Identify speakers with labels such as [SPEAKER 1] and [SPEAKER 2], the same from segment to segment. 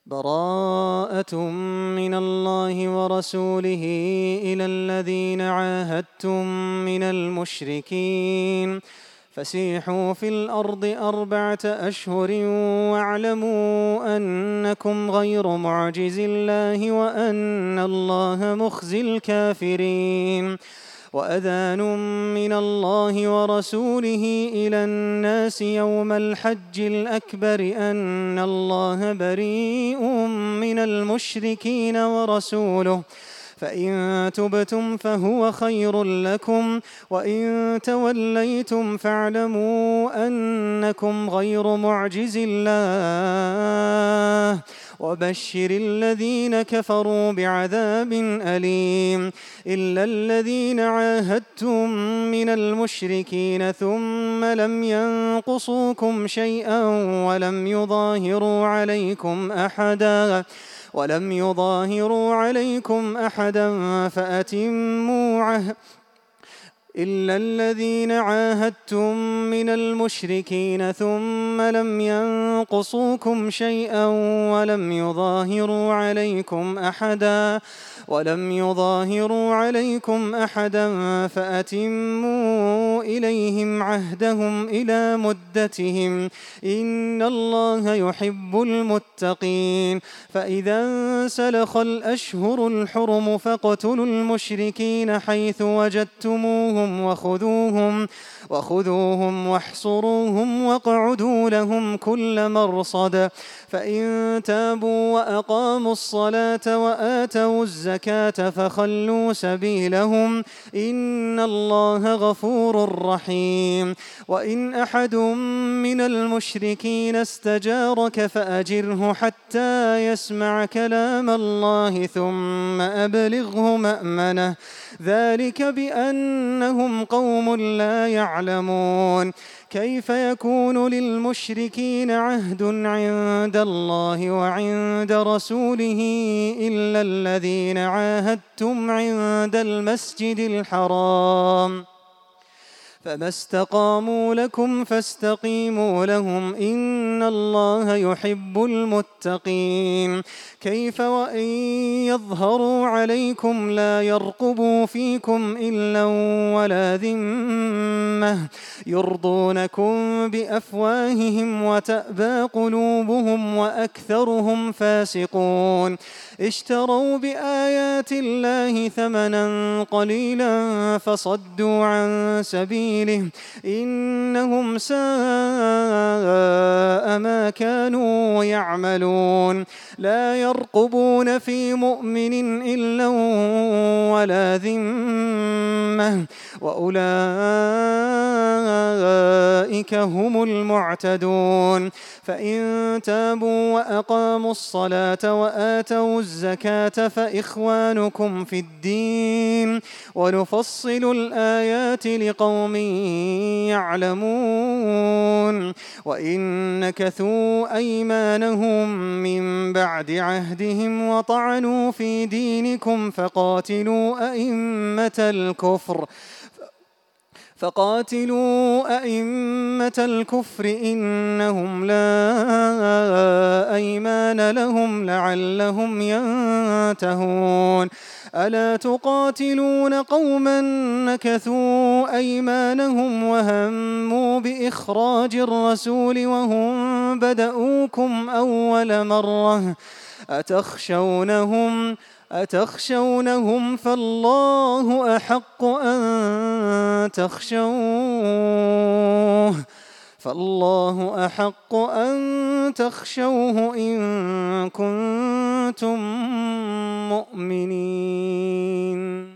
[SPEAKER 1] براءة من الله ورسوله إلى الذين عاهدتم من المشركين فسيحوا في الأرض 4 أشهر واعلموا أنكم غير معجز الله وأن الله مخزي الكافرين. وأذان من الله ورسوله إلى الناس يوم الحج الأكبر أن الله بريء من المشركين ورسوله فإن تبتم فهو خير لكم وإن توليتم فاعلموا أنكم غير معجز الله وبشر الذين كفروا بعذاب أليم. إلا الذين عاهدتم من المشركين ثم لم ينقصوكم شيئا ولم يظاهروا عليكم أحدا فأتموا إلا الذين عاهدتم من المشركين ثم لم ينقصوكم شيئا ولم يظاهروا عليكم أحدا فأتموا إليهم عهدهم إلى مدتهم إن الله يحب المتقين. فإذا انسلخ الأشهر الحرم فاقتلوا المشركين حيث وجدتموهم وخذوهم واحصروهم واقعدوا لهم كل مرصد. فإن تابوا وأقاموا الصلاة وآتوا الزكاة فخلوا سبيلهم إن الله غفور رحيم. وإن أحد من المشركين استجارك فأجره حتى يسمع كلام الله ثم أبلغه مأمنه ذلك بأنهم قوم لا يعلمون. كيف يكون للمشركين عهد عند الله وعند رسوله إلا الذين عاهدتم عند المسجد الحرام فما استقاموا لكم فاستقيموا لهم إن الله يحب المتقين. كيف وإن يظهروا عليكم لا يرقبوا فيكم إلا ولا ذمة يرضونكم بأفواههم وتأبى قلوبهم وأكثرهم فاسقون. اشتروا بآيات الله ثمنا قليلا فصدوا عن سبيله إنهم ساء ما كانوا يعملون. لا يرقبون في مؤمن إلا ولا ذمة وأولئك هم المعتدون. فإن تابوا وأقاموا الصلاة وآتوا الزكاة فإخوانكم في الدين ونفصل الآيات لقوم يعلمون. وإن نكثوا أيمانهم من بعد عهدهم وطعنوا في دينكم فقاتلوا أئمة الكفر إنهم لا أيمان لهم لعلهم ينتهون. ألا تقاتلون قوما نكثوا أيمانهم وهموا بإخراج الرسول وهم بدؤوكم أول مرة أتخشونهم فالله أحق أن تخشوه إن كنتم مؤمنين.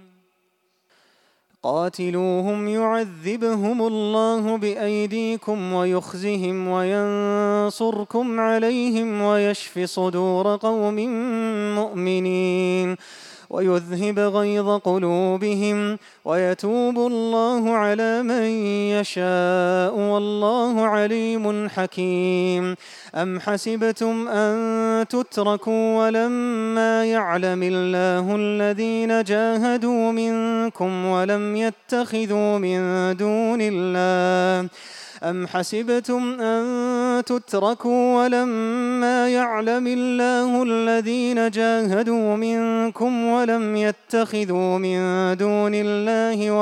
[SPEAKER 1] قاتلوهم يعذبهم الله بأيديكم ويخزهم وينصركم عليهم ويشف صدور قوم مؤمنين ويذهب غيظ قلوبهم ويتوب الله على من يشاء والله عليم حكيم. أم حسبتم أن تتركوا ولما يعلم الله الذين جاهدوا منكم ولم يتخذوا من دون الله أم حسبتم أن تتركوا ولما يعلم الله الذين جاهدوا منكم ولم يتخذوا من دون الله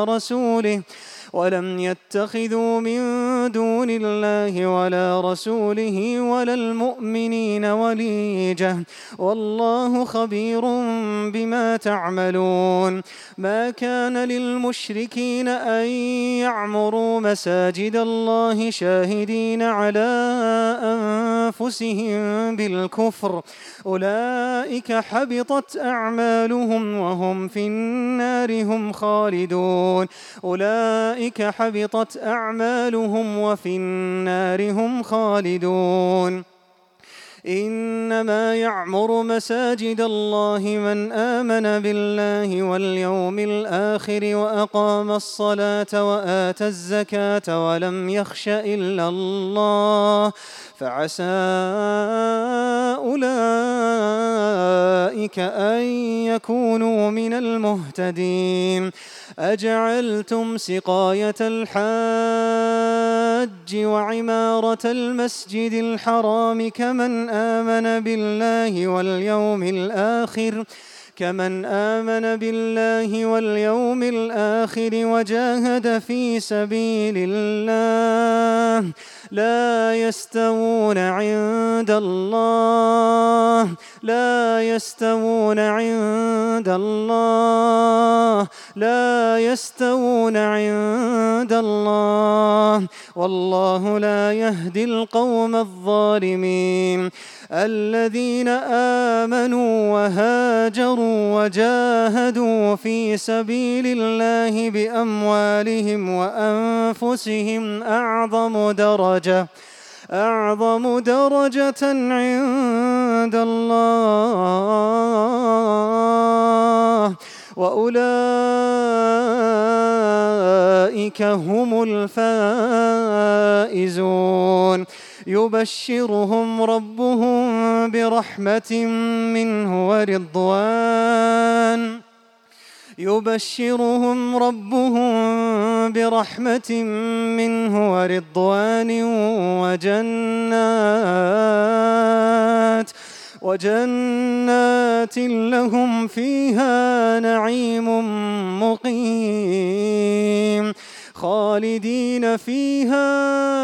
[SPEAKER 1] ولا رسوله ولا المؤمنين وليجة والله خبير بما تعملون. ما كان للمشركين أن يعمروا مساجد الله شاهدين على أنفسهم بالكفر أولئك حبطت أعمالهم وهم في النار هم خالدون. أولئك حبطت أعمالهم وفي النار هم خالدون. إنما يعمر مساجد الله من آمن بالله واليوم الآخر وأقام الصلاة وآتى الزكاة ولم يخش إلا الله فعسى أولئك أن يكونوا من المهتدين. أجعلتم سقاية الحاج وعمارة المسجد الحرام كمن آمن بالله واليوم الآخر وجاهد في سبيل الله لا يستوون عند الله والله لا يهدي القوم الظالمين. الذين آمنوا وهاجروا وجاهدوا في سبيل الله بأموالهم وأنفسهم أعظم درجة عند الله وأولئك هم الفائزون. يبشرهم ربهم برحمة منه ورضوان وجنات لهم فيها نعيم مقيم خالدين فيها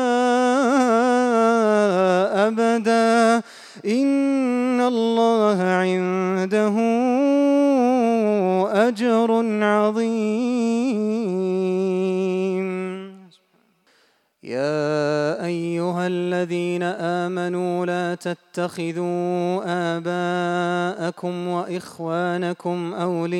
[SPEAKER 1] أبدا إن الله عنده أجر عظيم. يا أيها الذين آمنوا لا تتخذوا آباءكم وإخوانكم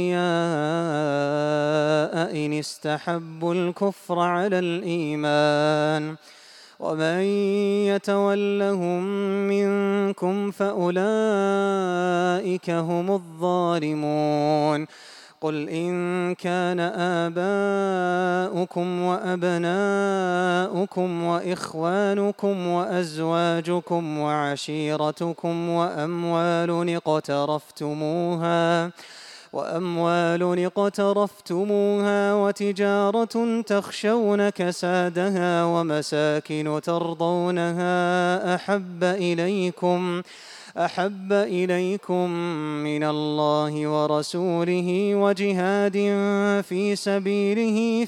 [SPEAKER 1] أولياء إن استحبوا الكفر على الإيمان ومن يتولهم منكم فأولئك هم الظالمون. قل إن كان آباؤكم وأبناؤكم وإخوانكم وأزواجكم وعشيرتكم وأموال اقترفتموها وتجارة تخشون كسادها ومساكن ترضونها أحب إليكم من الله ورسوله وجهاد في سبيله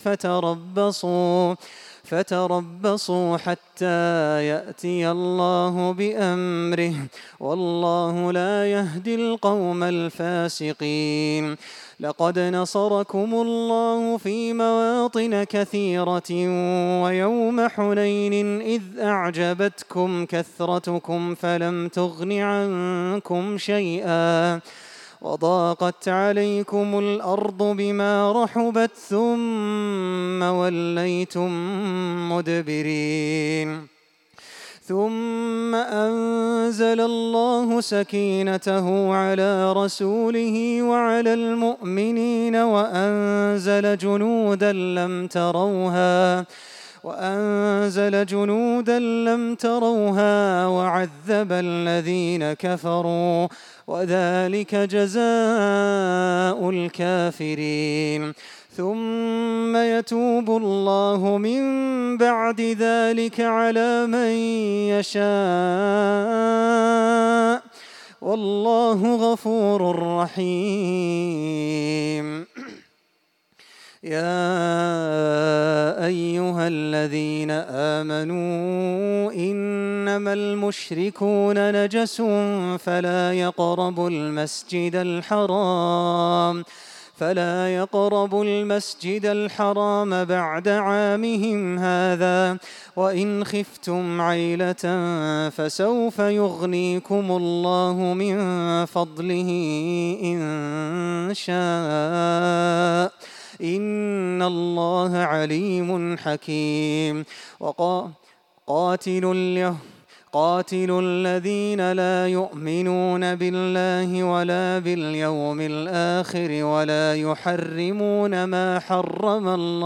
[SPEAKER 1] فتربصوا حتى يأتي الله بأمره والله لا يهدي القوم الفاسقين. لقد نصركم الله في مواطن كثيرة ويوم حنين إذ أعجبتكم كثرتكم فلم تغن عنكم شيئا وضاقت عليكم الأرض بما رحبت ثم وليتم مدبرين. ثم أنزل الله سكينته على رسوله وعلى المؤمنين وأنزل جنودا لم تروها وعذب الذين كفروا وذلك جزاء الكافرين. ثم يتوب الله من بعد ذلك على من يشاء والله غفور رحيم. يا أيها الذين آمنوا إنما المشركون نجس فلا يقربوا المسجد الحرام بعد عامهم هذا وإن خفتم عيلة فسوف يغنيكم الله من فضله إن شاء إن الله عليم حكيم. قاتلوا الذين لا يؤمنون بالله ولا باليوم الآخر ولا يحرمون ما حرم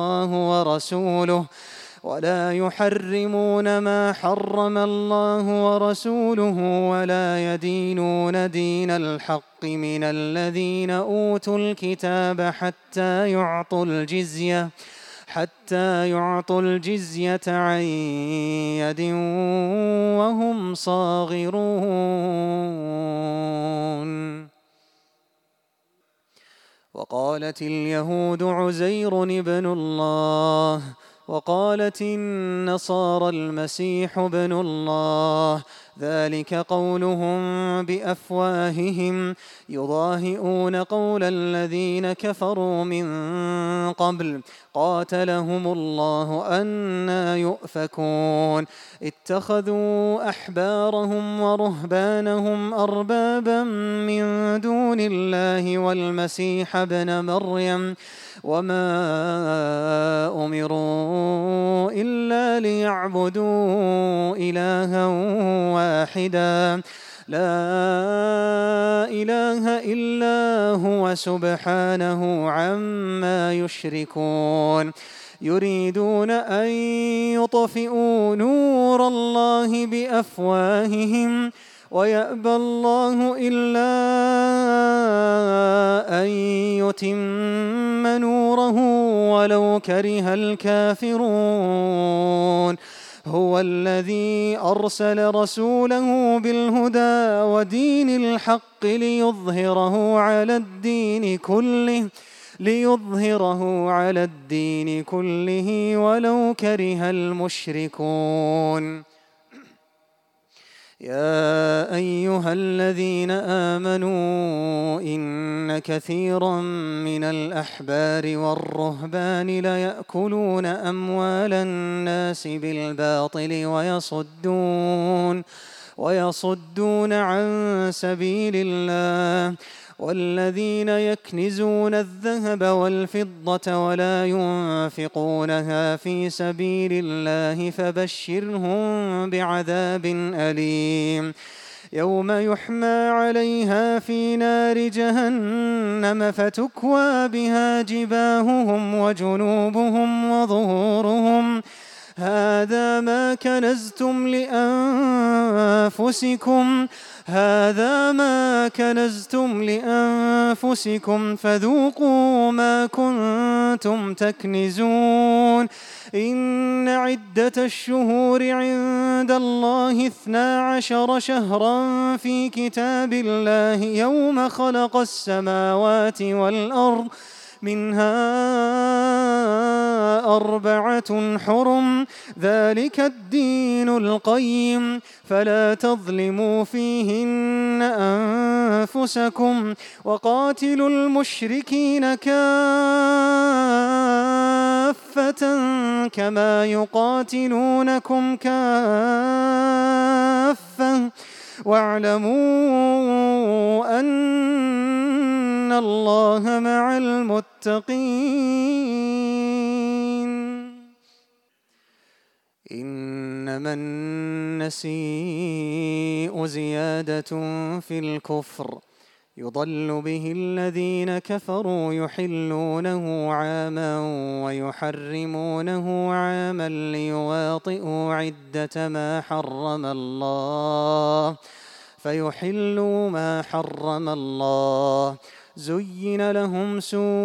[SPEAKER 1] الله ورسوله ولا يدينون دين الحق من الذين أوتوا الكتاب حتى يعطوا الجزية عن يد وهم صاغرون. وقالت اليهود عزير ابن الله وقالت النصارى المسيح ابن الله ذلك قولهم بأفواههم يضاهئون قول الذين كفروا من قبل قاتلهم الله أنى يؤفكون. اتخذوا أحبارهم ورهبانهم أربابا من دون الله والمسيح ابن مريم وما أمروا إلا ليعبدوا إلها واحدا لا إله إلا هو سبحانه عما يشركون. يريدون أن يطفئوا نور الله بأفواههم ويأبى الله إلا أن يتم نوره ولو كره الكافرون. هو الذي أرسل رسوله بالهدى ودين الحق ليظهره على الدين كله ولو كره المشركون. يا أيها الذين آمنوا إن كثيرا من الأحبار والرهبان ليأكلون أموال الناس بالباطل ويصدون عن سبيل الله والذين يكنزون الذهب والفضة ولا ينفقونها في سبيل الله فبشرهم بعذاب أليم يوم يحمى عليها في نار جهنم فتكوى بها جباههم وجنوبهم وظهورهم هذا ما كنزتم لأنفسكم فذوقوا ما كنتم تكنزون. إن عدة الشهور عند الله 12 شهرا في كتاب الله يوم خلق السماوات والأرض منها 4 حرم ذلك الدين القيم فلا تظلموا فيهن أنفسكم وقاتلوا المشركين كافة كما يقاتلونكم كافة واعلموا أن الله مع المتقين. إنما النسيء زيادة في الكفر يضل به الذين كفروا يحلونه عاما ويحرمونه عاما ليواطئوا عدة ما حرم الله فيحلوا ما حرم الله زين لهم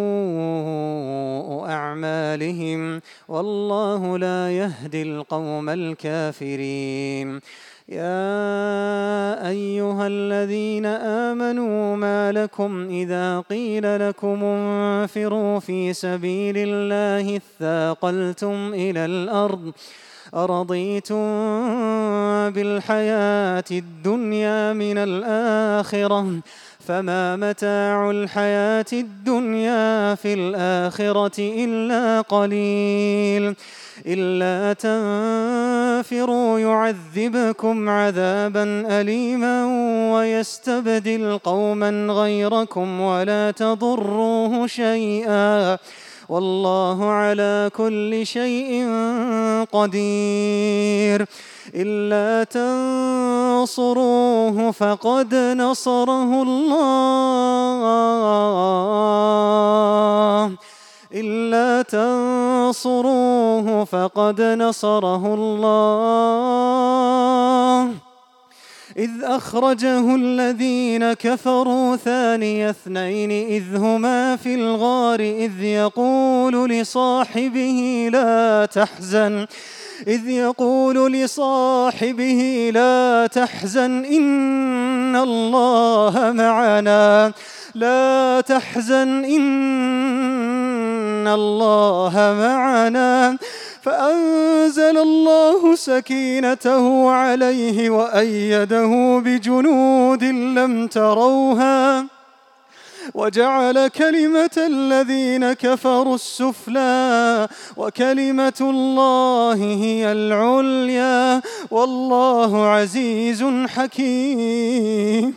[SPEAKER 1] سوء أعمالهم والله لا يهدي القوم الكافرين. يا أيها الذين آمنوا ما لكم إذا قيل لكم انفروا في سبيل الله اثاقلتم إلى الأرض أرضيتم بالحياة الدنيا من الآخرة فما متاع الحياة الدنيا في الآخرة إلا قليل. إلا تنفروا يعذبكم عذابا أليما ويستبدل قوما غيركم ولا تضروه شيئا والله على كل شيء قدير. إلا تنصروه فقد نصره الله إلا تنصروه فقد نصره الله إذ أخرجه الذين كفروا ثاني اثنين إذ هما في الغار إذ يقول لصاحبه لا تحزن إن الله معنا فأنزل الله سكينته عليه وأيده بجنود لم تروها وجعل كلمة الذين كفروا السفلى وكلمة الله هي العليا والله عزيز حكيم.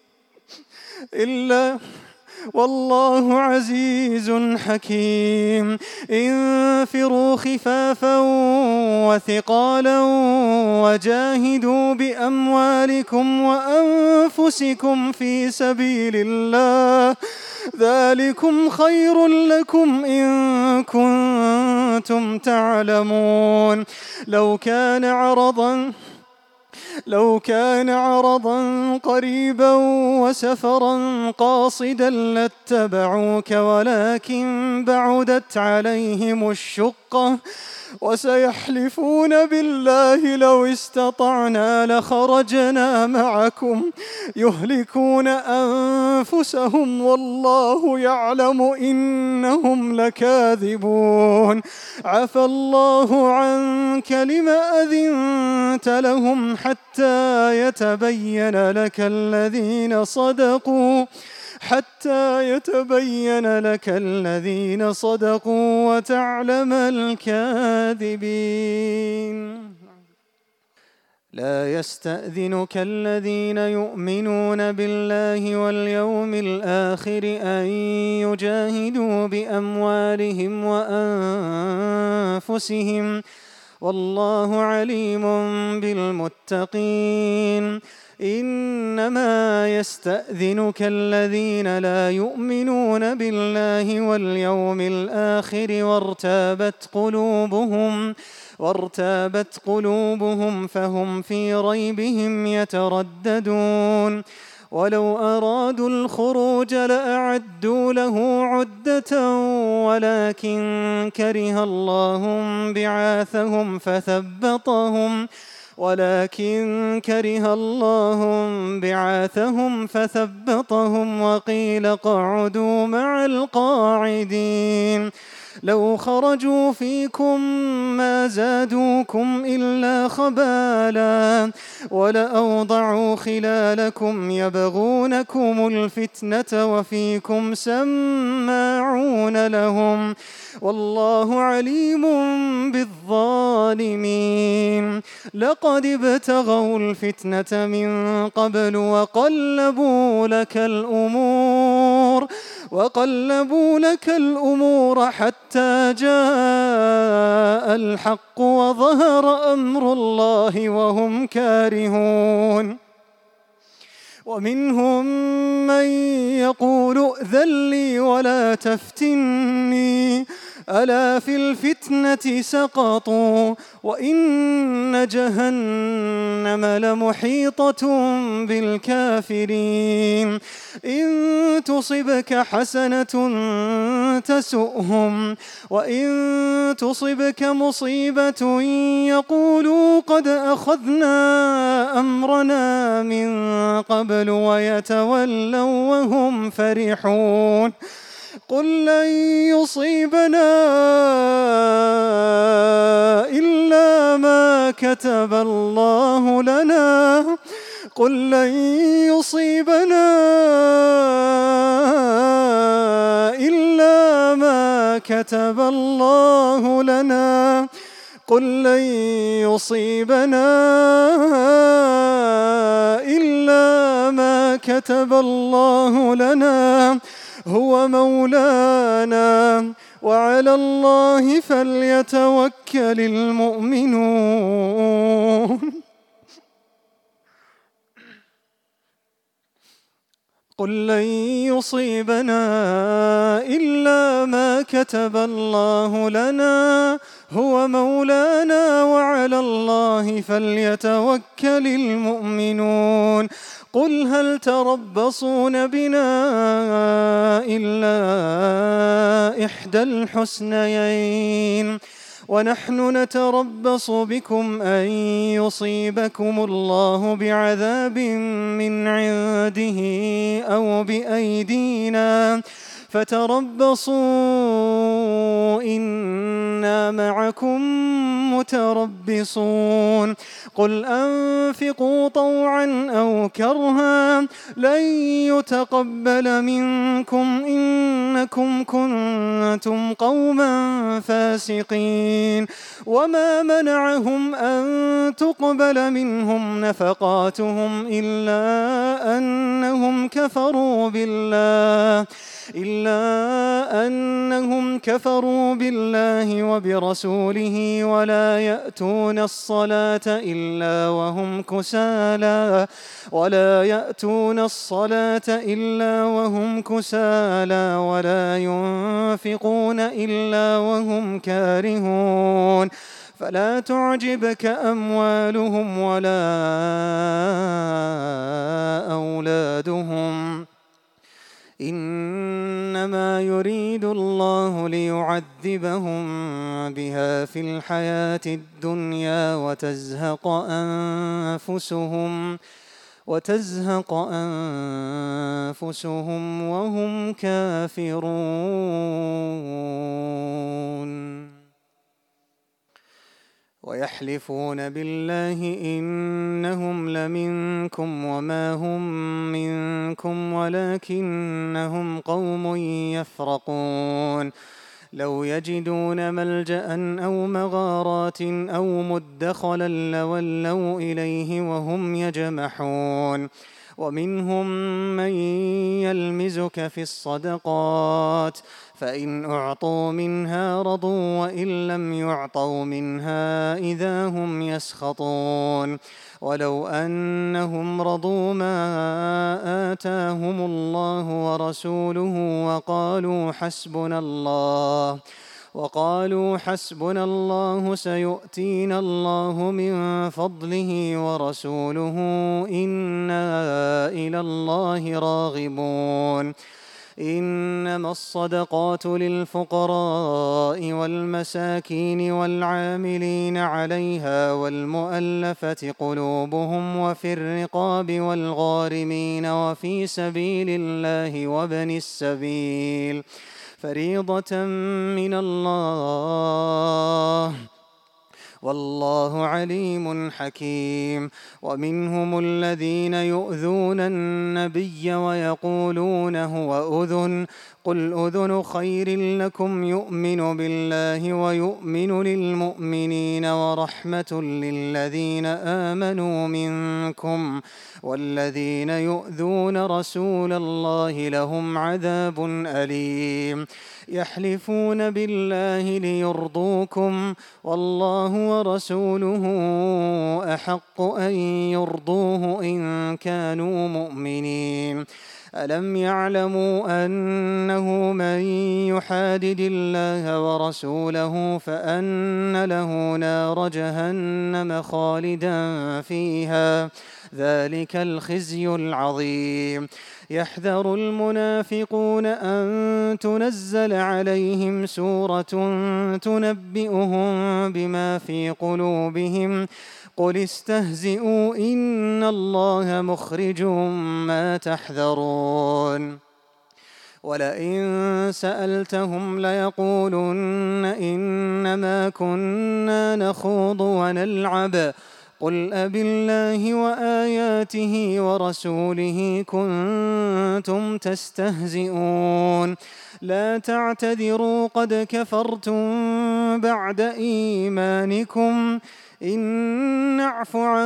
[SPEAKER 1] والله عزيز حكيم. انفروا خفافا وثقالا وجاهدوا بأموالكم وأنفسكم في سبيل الله ذلكم خير لكم إن كنتم تعلمون. لو كان عرضا قريبا وسفرا قاصدا لاتبعوك ولكن بعدت عليهم الشقة وسيحلفون بالله لو استطعنا لخرجنا معكم يهلكون أنفسهم والله يعلم إنهم لكاذبون. عفى الله عنك لم أذنت لهم حتى يتبين لك الذين صدقوا وتعلم الكاذبين. لا يستأذنك الذين يؤمنون بالله واليوم الآخر أن يجاهدوا بأموالهم وأنفسهم والله عليم بالمتقين. إنما يستأذنك الذين لا يؤمنون بالله واليوم الآخر وارتابت قلوبهم فهم في ريبهم يترددون. ولو أرادوا الخروج لأعدوا له عدة ولكن كره الله بعاثهم فثبطهم وقيل اقعدوا مع القاعدين. لو خرجوا فيكم ما زادوكم إلا خبالا ولأوضعوا خلالكم يبغونكم الفتنة وفيكم سماعون لهم والله عليم بالظالمين. لقد ابتغوا الفتنة من قبل وقلبوا لك الأمور حتى جاء الحق وظهر أمر الله وهم كارهون. ومنهم من يقول ائذن لي ولا تفتني ألا في الفتنة سقطوا وإن جهنم لمحيطة بالكافرين إن تصبك حسنة تسؤهم وإن تصبك مصيبة يقولوا قد أخذنا أمرنا من قبل ويتولوا وهم فرحون قل لن يصيبنا إلا ما كتب الله لنا قل لن يصيبنا إلا ما كتب الله لنا قل لن يصيبنا إلا ما كتب الله لنا هو مولانا وعلى الله فليتوكل المؤمنون قل لن يصيبنا إلا ما كتب الله لنا هو مولانا وعلى الله فليتوكل المؤمنون قل هل تربصون بنا إلا إحدى الحسنيين ونحن نتربص بكم أن يصيبكم الله بعذاب من عنده أو بأيدينا فتربصوا إنا معكم متربصون قل أنفقوا طوعا أو كرها لن يتقبل منكم إنكم كنتم قوما فاسقين وما منعهم أن تقبل منهم نفقاتهم إلا أنهم كفروا بالله وبرسوله ولا يأتون الصلاة إلا وهم كسالى ولا ينفقون إلا وهم كارهون فلا تعجبك أموالهم ولا أولادهم إنما يريد الله ليعذبهم بها في الحياة الدنيا وتزهق أنفسهم وهم كافرون ويحلفون بالله إنهم لمنكم وما هم منكم ولكنهم قوم يفرقون لو يجدون ملجأ أو مغارات أو مدخلا لولوا إليه وهم يجمحون ومنهم من يلمزك في الصدقات فإن أعطوا منها رضوا وإن لم يعطوا منها إذا هم يسخطون ولو أنهم رضوا ما آتاهم الله ورسوله وقالوا حسبنا الله سيؤتينا الله من فضله ورسوله إنا إلى الله راغبون إنما الصدقات للفقراء والمساكين والعاملين عليها والمؤلفة قلوبهم وفي الرقاب والغارمين وفي سبيل الله وابن السبيل فريضة من الله والله عليم حكيم ومنهم الذين يؤذون النبي ويقولون هو أذن قل أذن خير لكم يؤمن بالله ويؤمن للمؤمنين ورحمة للذين آمنوا منكم والذين يؤذون رسول الله لهم عذاب أليم يحلفون بالله ليرضوكم والله ورسوله أحق أن يرضوه إن كانوا مؤمنين ألم يعلموا أنه من يحادد الله ورسوله فأن له نار جهنم خالدا فيها ذلك الخزي العظيم. يحذر المنافقون أن تنزل عليهم سورة تنبئهم بما في قلوبهم قل استهزئوا إن الله مخرج ما تحذرون. ولئن سألتهم ليقولن إنما كنا نخوض ونلعب قل أبالله وآياته ورسوله كنتم تستهزئون لا تعتذروا قد كفرتم بعد إيمانكم إن نعف عن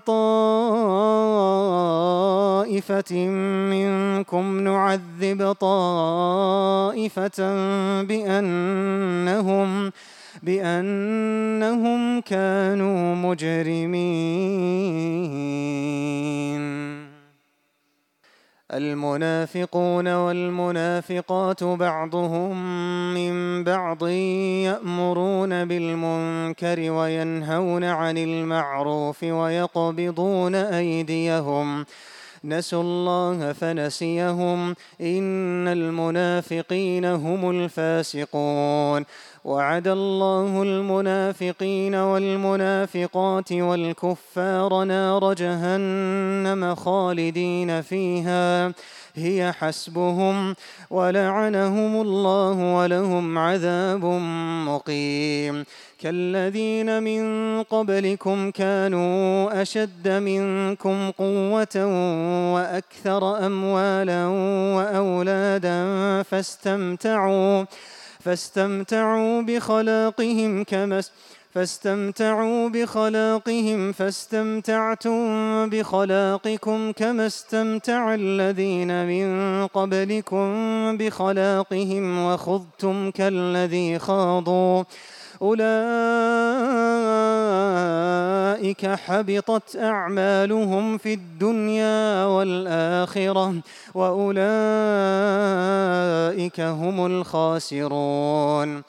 [SPEAKER 1] طائفة منكم نعذب طائفة بأنهم كانوا مجرمين. المنافقون والمنافقات بعضهم من بعض يأمرون بالمنكر وينهون عن المعروف ويقبضون أيديهم نسوا الله فنسيهم إن المنافقين هم الفاسقون. وعد الله المنافقين والمنافقات والكفار نار جهنم خالدين فيها هي حسبهم ولعنهم الله ولهم عذاب مقيم. كالذين من قبلكم كانوا أشد منكم قوة وأكثر أموالا وأولادا فاستمتعوا بخلاقهم فاستمتعتم بخلاقكم كما استمتع الذين من قبلكم بخلاقهم وخضتم كالذي خاضوا أولئك حبطت أعمالهم في الدنيا والآخرة وأولئك هم الخاسرون.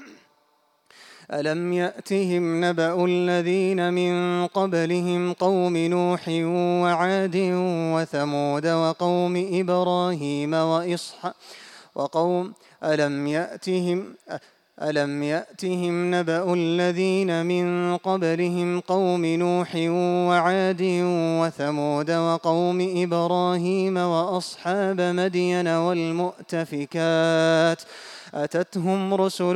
[SPEAKER 1] ألم يأتهم نبأ الذين من قبلهم قوم نوح وعاد وثمود وقوم إبراهيم ألم يأتهم نبأ الذين من قبلهم قوم نوح وعاد وثمود وقوم إبراهيم وأصحاب مدين والمؤتفكات أتتهم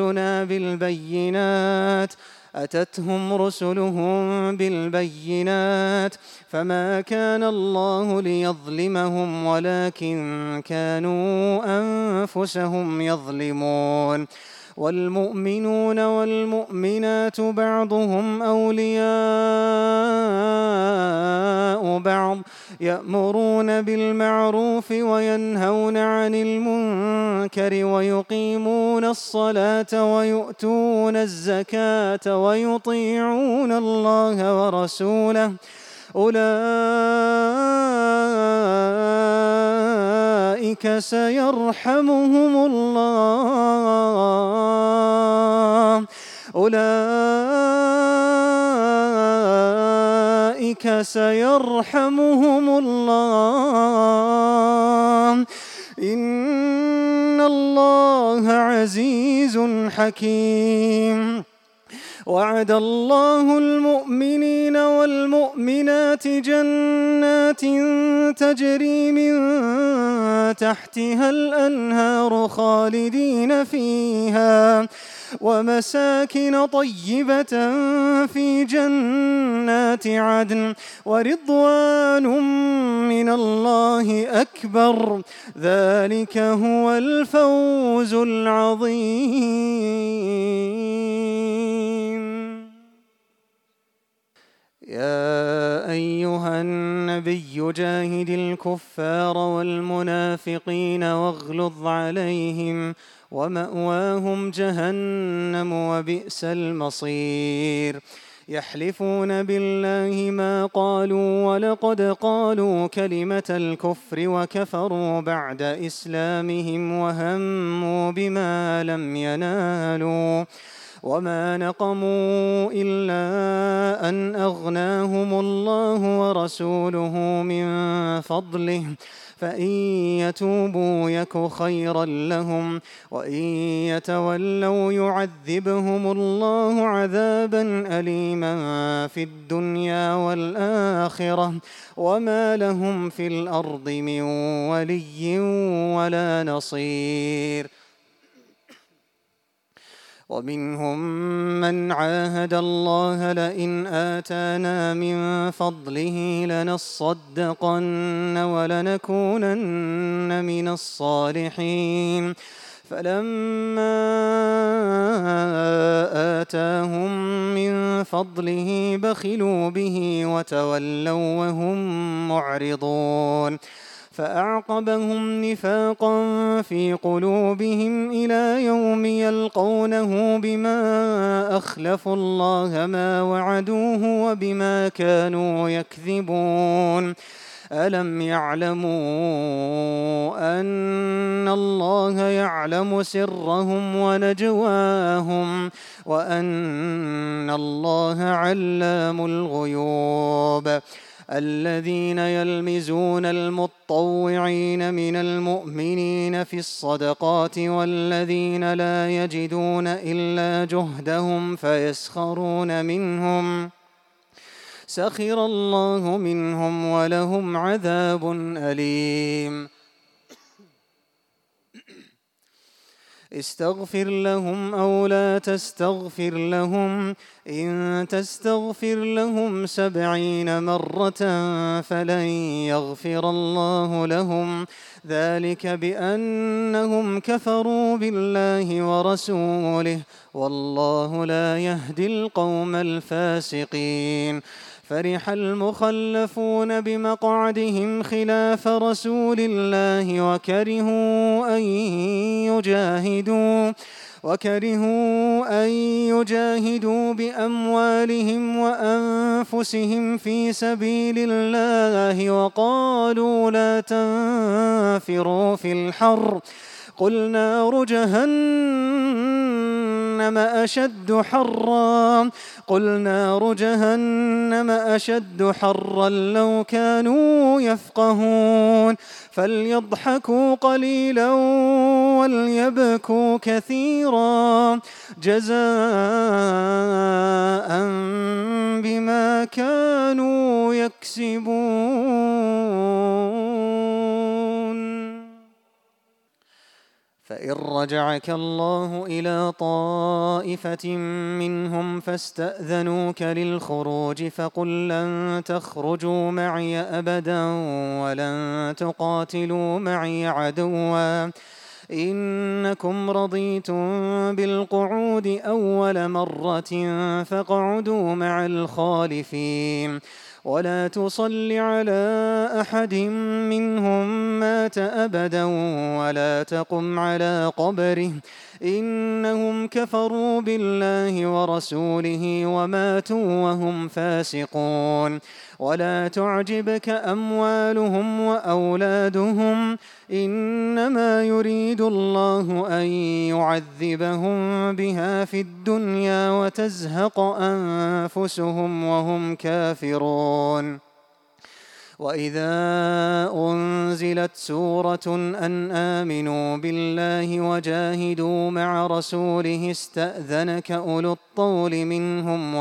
[SPEAKER 1] رسلهم بالبينات فما كان الله ليظلمهم ولكن كانوا أنفسهم يظلمون. والمؤمنون والمؤمنات بعضهم أولياء بعض يأمرون بالمعروف وينهون عن المنكر ويقيمون الصلاة ويؤتون الزكاة ويطيعون الله ورسوله أولئك سيرحمهم الله إن الله عزيز حكيم. وعد الله المؤمنين والمؤمنات جنات تجري من تحتها الأنهار خالدين فيها ومساكن طيبة في جنات عدن ورضوان من الله أكبر ذلك هو الفوز العظيم. يا أيها النبي جاهد الكفار والمنافقين واغلظ عليهم ومأواهم جهنم وبئس المصير. يحلفون بالله ما قالوا ولقد قالوا كلمة الكفر وكفروا بعد إسلامهم وهموا بما لم ينالوا وما نقموا إلا أن أغناهم الله ورسوله من فضله فإن يتوبوا يك خيرا لهم وإن يتولوا يعذبهم الله عذابا أليما في الدنيا والآخرة وما لهم في الأرض من ولي ولا نصير. ومنهم من عاهد الله لئن آتانا من فضله لنصدقن ولنكونن من الصالحين فلما آتاهم من فضله بخلوا به وتولوا وهم معرضون فأعقبهم نفاقا في قلوبهم إلى يوم يلقونه بما أخلفوا الله ما وعدوه وبما كانوا يكذبون ألم يعلموا أن الله يعلم سرهم ونجواهم وأن الله علام الغيوب الذين يلمزون المطوعين من المؤمنين في الصدقات والذين لا يجدون إلا جهدهم فيسخرون منهم سخر الله منهم ولهم عذاب أليم. استغفر لهم أو لا تستغفر لهم إن تستغفر لهم 70 مرة فلن يغفر الله لهم ذلك بأنهم كفروا بالله ورسوله والله لا يهدي القوم الفاسقين. فرح المخلفون بمقعدهم خلاف رسول الله وكرهوا أن يجاهدوا بأموالهم وأنفسهم في سبيل الله وقالوا لا تنفروا في الحر قل نار جهنم أشد حرا لو كانوا يفقهون فليضحكوا قليلا وليبكوا كثيرا جزاء بما كانوا يكسبون. فإن رجعك الله إلى طائفة منهم فاستأذنوك للخروج فقل لن تخرجوا معي أبدا ولن تقاتلوا معي عدوا إنكم رضيتم بالقعود أول مرة فاقعدوا مع الخالفين ولا تصل على أحد منهم مات أبدا ولا تقم على قبره إنهم كفروا بالله ورسوله وماتوا وهم فاسقون. ولا تعجبك أموالهم وأولادهم إنما يريد الله أن يعذبهم بها في الدنيا وتزهق أنفسهم وهم كافرون. وإذا أنزلت سورة أن آمنوا بالله وجاهدوا مع رسوله استأذنك أولو الطول منهم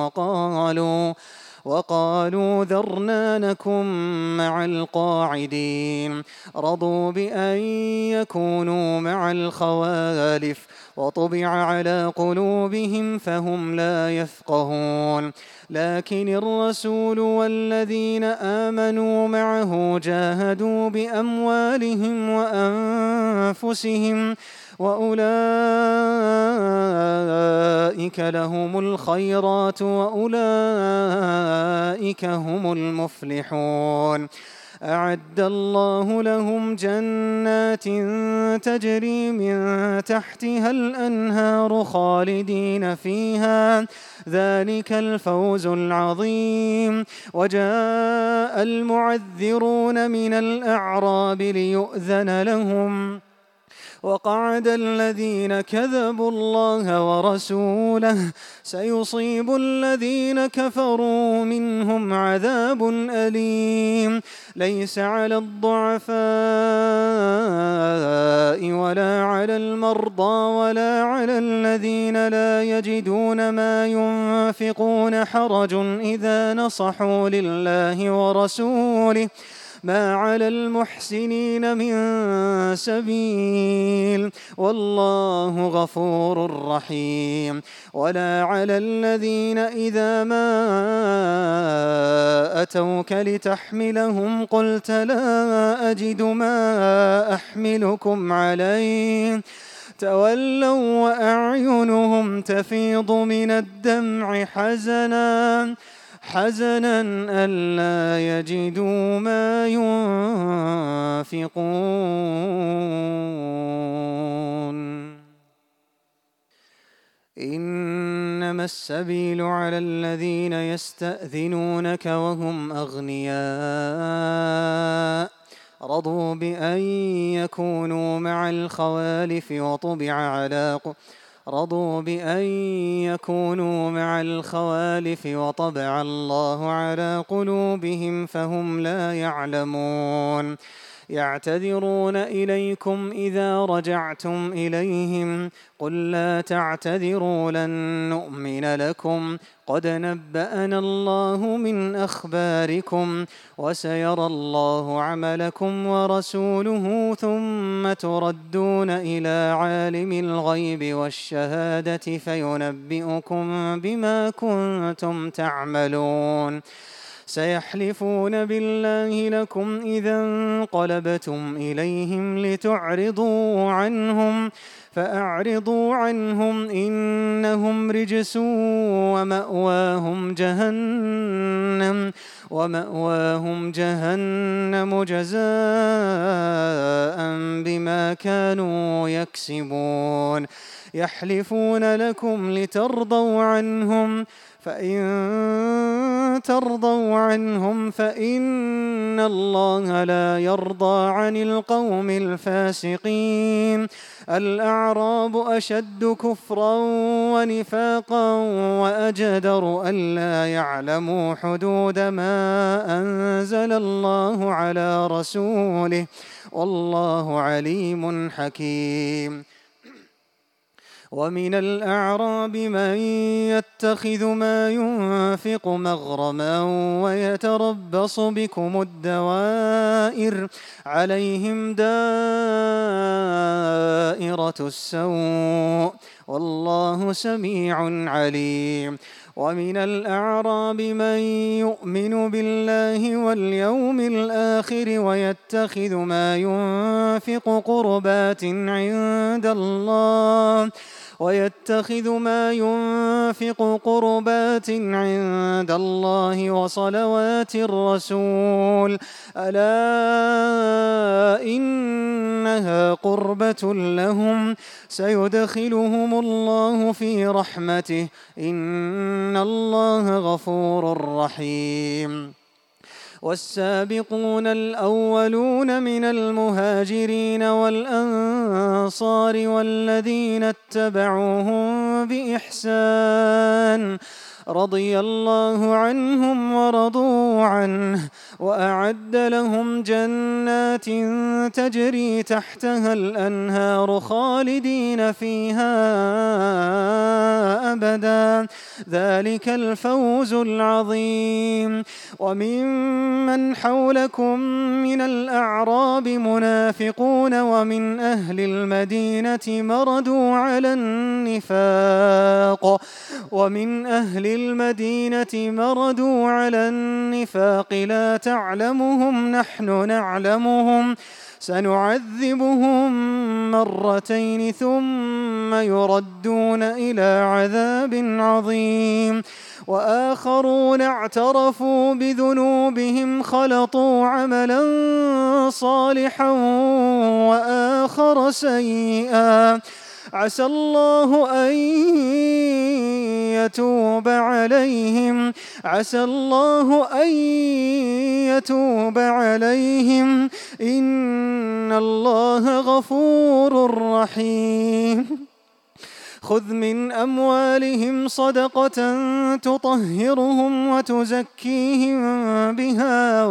[SPEAKER 1] وقالوا ذرنا نكن مع القاعدين رضوا بأن يكونوا مع الخوالف وطبع على قلوبهم فهم لا يفقهون. لكن الرسول والذين آمنوا معه جاهدوا بأموالهم وأنفسهم وأولئك لهم الخيرات وأولئك هم المفلحون. أعد الله لهم جنات تجري من تحتها الأنهار خالدين فيها ذلك الفوز العظيم. وجاء المعذرون من الأعراب ليؤذن لهم وقعد الذين كذبوا الله ورسوله سيصيب الذين كفروا منهم عذاب أليم. ليس على الضعفاء ولا على المرضى ولا على الذين لا يجدون ما ينفقون حرج إذا نصحوا لله ورسوله ما على المحسنين من سبيل والله غفور رحيم. ولا على الذين إذا ما أتوك لتحملهم قلت لا أجد ما أحملكم عليه تولوا وأعينهم تفيض من الدمع حزنا ألا يجدوا ما ينفقون. إنما السبيل على الذين يستأذنونك وهم أغنياء رضوا بأن يكونوا مع الخوالف وطبع الله على قلوبهم فهم لا يعلمون. يعتذرون إليكم إذا رجعتم إليهم قل لا تعتذروا لن نؤمن لكم قد نبأنا الله من أخباركم وسيرى الله عملكم ورسوله ثم تردون إلى عالم الغيب والشهادة فينبئكم بما كنتم تعملون. سيحلفون بالله لكم إذا انقلبتم إليهم لتعرضوا عنهم فأعرضوا عنهم إنهم رجس ومأواهم جهنم جزاء بما كانوا يكسبون. يحلفون لكم لترضوا عنهم فإن ترضوا عنهم فإن الله لا يرضى عن القوم الفاسقين. الأعراب أشد كفرا ونفاقا وأجدر ألا يعلموا حدود ما أنزل الله على رسوله والله عليم حكيم. ومن الأعراب من يتخذ ما ينفق مغرما ويتربص بكم الدوائر عليهم دائرة السوء والله سميع عليم. ومن الأعراب من يؤمن بالله واليوم الآخر ويتخذ ما ينفق قربات عند الله وصلوات الرسول ألا إنها قربة لهم سيدخلهم الله في رحمته إن الله غفور رحيم. والسابقون الأولون من المهاجرين والأنصار والذين اتبعوهم بإحسان رضي الله عنهم ورضوا عنه وأعد لهم جنات تجري تحتها الأنهار خالدين فيها أبدا ذلك الفوز العظيم. وممن حولكم من الأعراب منافقون ومن أهل المدينة مردوا على النفاق لا تعلمهم نحن نعلمهم سنعذبهم مرتين ثم يردون إلى عذاب عظيم. وآخرون اعترفوا بذنوبهم خلطوا عملا صالحا وآخر سيئا عسى الله أن يتوب عليهم إن الله غفور رحيم خذ من أموالهم صدقة تطهرهم وتزكيهم بها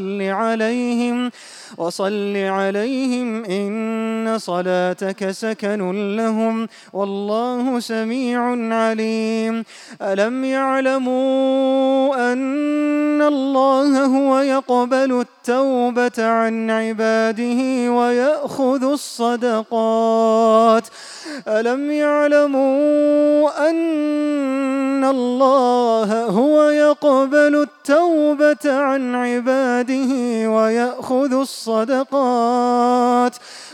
[SPEAKER 1] وصل عليهم إن صلاتك سكن لهم والله سميع عليم ألم يعلموا أن الله هو يقبل التوبة عن عباده ويأخذ الصدقات ألم يعلموا أن الله هو يقبل التوبة عن عباده ويأخذ الصدقات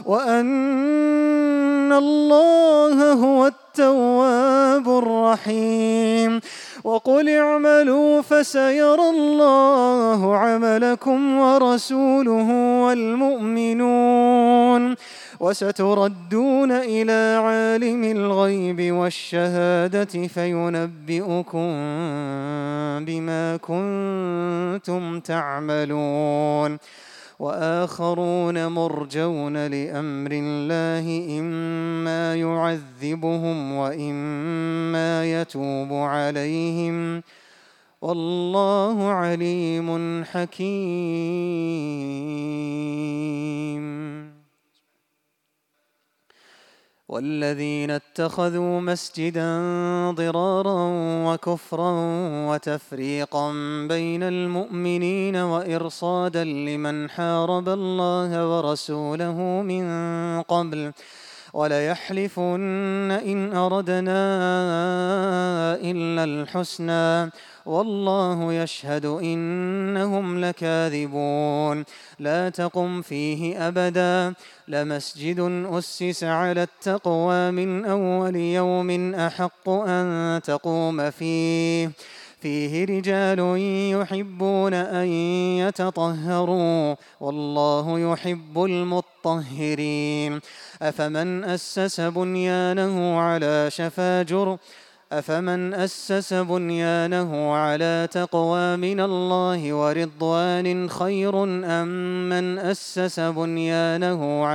[SPEAKER 1] وأن الله هو التواب الرحيم وقل اعملوا فسيرى الله عملكم ورسوله والمؤمنون وستردون إلى عالم الغيب والشهادة فينبئكم بما كنتم تعملون وآخرون مرجون لأمر الله إما يعذبهم وإما يتوب عليهم والله عليم حكيم والذين اتخذوا مسجدا ضرارا وكفرا وتفريقا بين المؤمنين وإرصادا لمن حارب الله ورسوله من قبل وليحلفن إن أردنا إلا الحسنى والله يشهد إنهم لكاذبون لا تقم فيه أبدا لمسجد أسس على التقوى من أول يوم أحق أن تقوم فيه رجال يحبون أن يتطهروا والله يحب المطهرين أفمن أسس بنيانه على تقوى من الله ورضوان خير أم من أسس بنيانه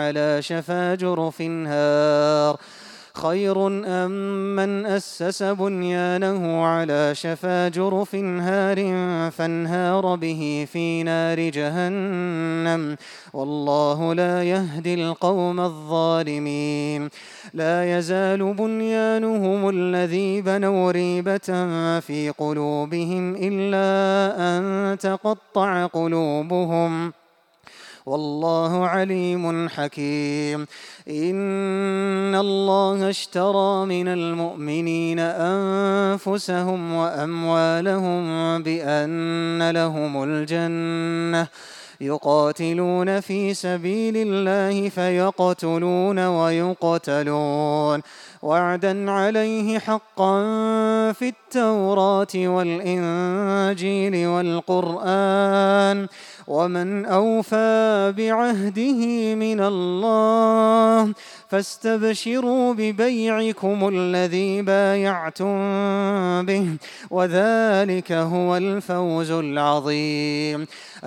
[SPEAKER 1] على شفا جرف نار فانهار به في نار جهنم والله لا يهدي القوم الظالمين لا يزال بنيانهم الذي بنوا ريبة في قلوبهم إلا أن تقطع قلوبهم والله عليم حكيم إن الله اشترى من المؤمنين أنفسهم وأموالهم بأن لهم الجنة يقاتلون في سبيل الله فيقتلون ويقتلون وعدا عليه حقا في التوراة والإنجيل والقرآن ومن أوفى بعهده من الله فاستبشروا ببيعكم الذي بايعتم به وذلك هو الفوز العظيم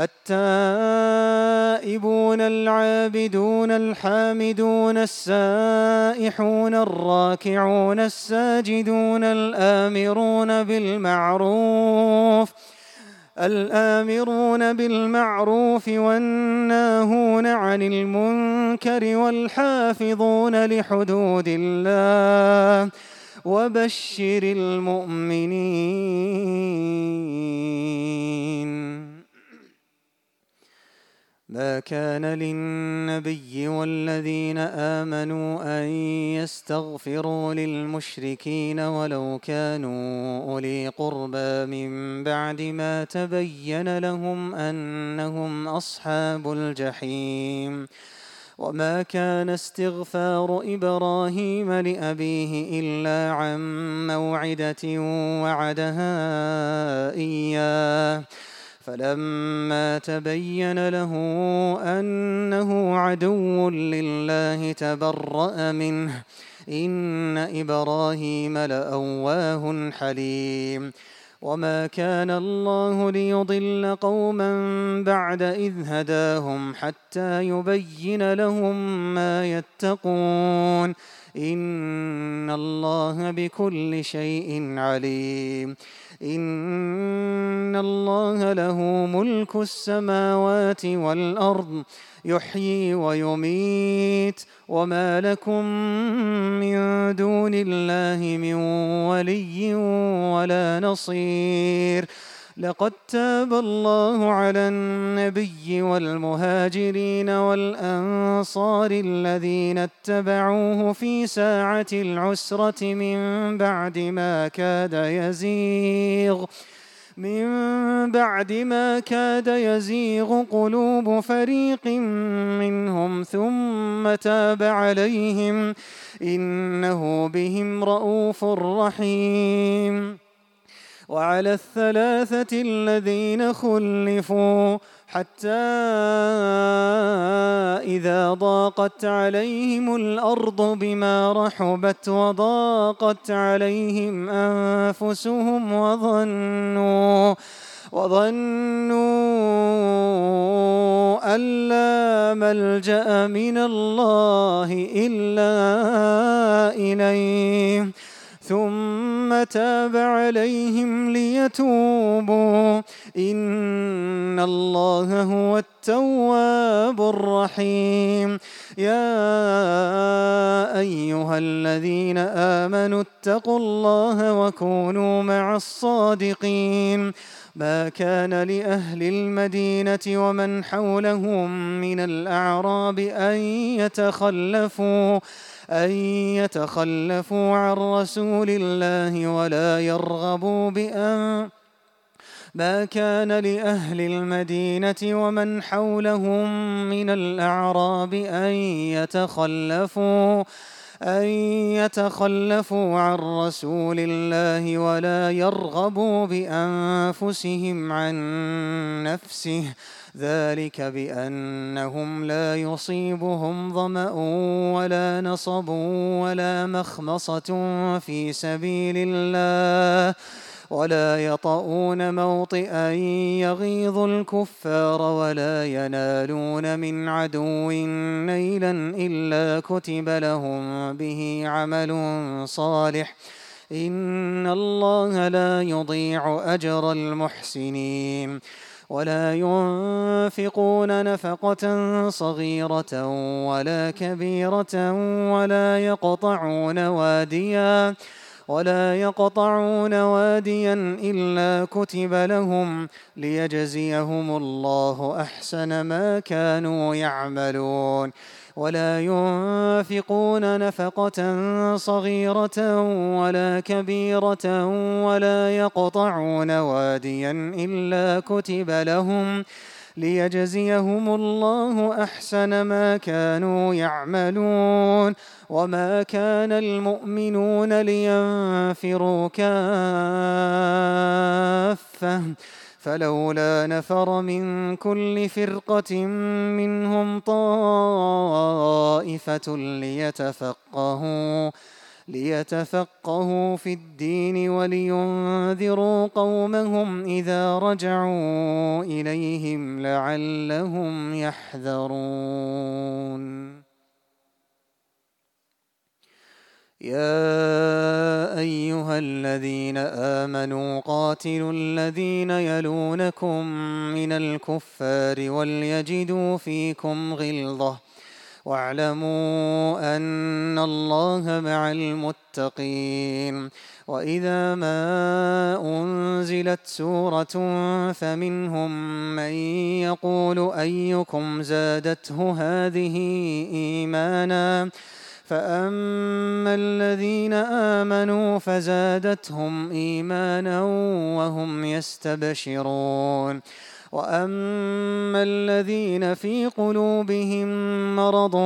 [SPEAKER 1] التائبون العابدون الحامدون السائحون الراكعون الساجدون الآمرون بالمعروف والناهون عن المنكر والحافظون لحدود الله وبشر المؤمنين ما كان للنبي والذين آمنوا أن يستغفروا للمشركين ولو كانوا أولي قربى من بعد ما تبين لهم أنهم أصحاب الجحيم وما كان استغفار إبراهيم لأبيه إلا عن موعدة وعدها إياه فلما تبين له أنه عدو لله تبرأ منه إن إبراهيم لأواه حليم وما كان الله ليضل قوما بعد إذ هداهم حتى يبين لهم ما يتقون إن الله بكل شيء عليم إن الله له ملك السماوات والأرض يحيي ويميت وما لكم من دون الله من ولي ولا نصير لقد تاب الله على النبي والمهاجرين والأنصار الذين اتبعوه في ساعة العسرة من بعد ما كاد يزيغ قلوب فريق منهم ثم تاب عليهم إنه بهم رءوف رحيم وعلى الثلاثة الذين خلفوا حتى إذا ضاقت عليهم الأرض بما رحبت وضاقت عليهم أنفسهم وظنوا أن لا ملجأ من الله إلا إليه ثم تاب عليهم ليتوبوا إن الله هو التواب الرحيم يا أيها الذين آمنوا اتقوا الله وكونوا مع الصادقين ما كان لأهل المدينة ومن حولهم من الأعراب أن يتخلفوا عن رسول الله ولا يرغبوا ما كان لأهل المدينة ومن حولهم من الأعراب أن يتخلفوا عن رسول الله ولا يرغبوا بأنفسهم عن نفسه ذلك بأنهم لا يصيبهم ظمأ ولا نصب ولا مخمصة في سبيل الله ولا يطؤون موطئا يغيظ الكفار ولا ينالون من عدو نيلا إلا كتب لهم به عمل صالح إن الله لا يضيع أجر المحسنين ولا ينفقون نفقة صغيرة ولا كبيرة ولا يقطعون واديا إلا كتب لهم ليجزيهم الله أحسن ما كانوا يعملون ولا ينفقون نفقة صغيرة ولا كبيرة ولا يقطعون واديا إلا كتب لهم ليجزيهم الله أحسن ما كانوا يعملون وما كان المؤمنون لينفروا كافة فلولا نفر من كل فرقة منهم طائفة ليتفقهوا في الدين ولينذروا قومهم إذا رجعوا إليهم لعلهم يحذرون يا أيها الذين آمنوا قاتلوا الذين يلونكم من الكفار وليجدوا فيكم غلظة واعلموا أن الله مع المتقين وإذا ما أنزلت سورة فمنهم من يقول أيكم زادته هذه إيمانا فأما الذين آمنوا فزادتهم إيمانا وهم يستبشرون وأما الذين في قلوبهم مرض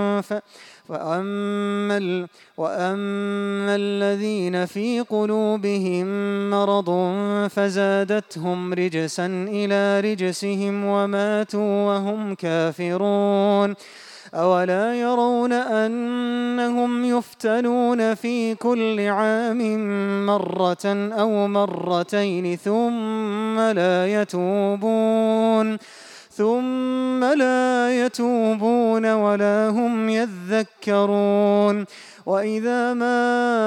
[SPEAKER 1] وأما الذين في قلوبهم مرض فزادتهم رجسا إلى رجسهم وماتوا وهم كافرون أولا يرون أنهم يفتنون في كل عام مرة أو مرتين ثم لا يتوبون ولا هم يذكرون وإذا ما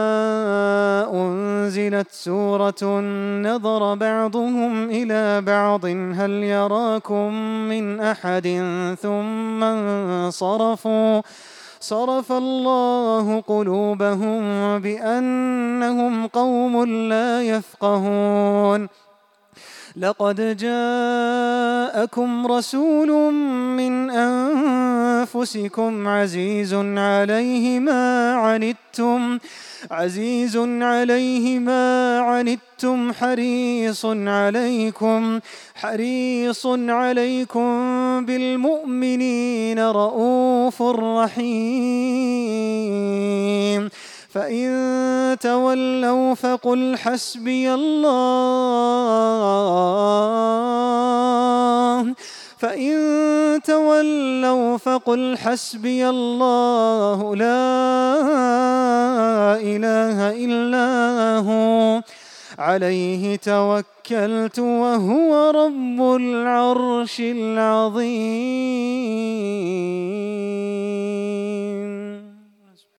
[SPEAKER 1] أنزلت سورة نظر بعضهم إلى بعض هل يراكم من أحد ثم انصرفوا صرف الله قلوبهم بأنهم قوم لا يفقهون لقد جاءكم رسول من أنفسكم عزيز عليه ما عنتم حريص عليكم بالمؤمنين رؤوف رحيم فإن تولوا فقل حسبي الله لا إله إلا هو عليه توكلت وهو رب العرش العظيم.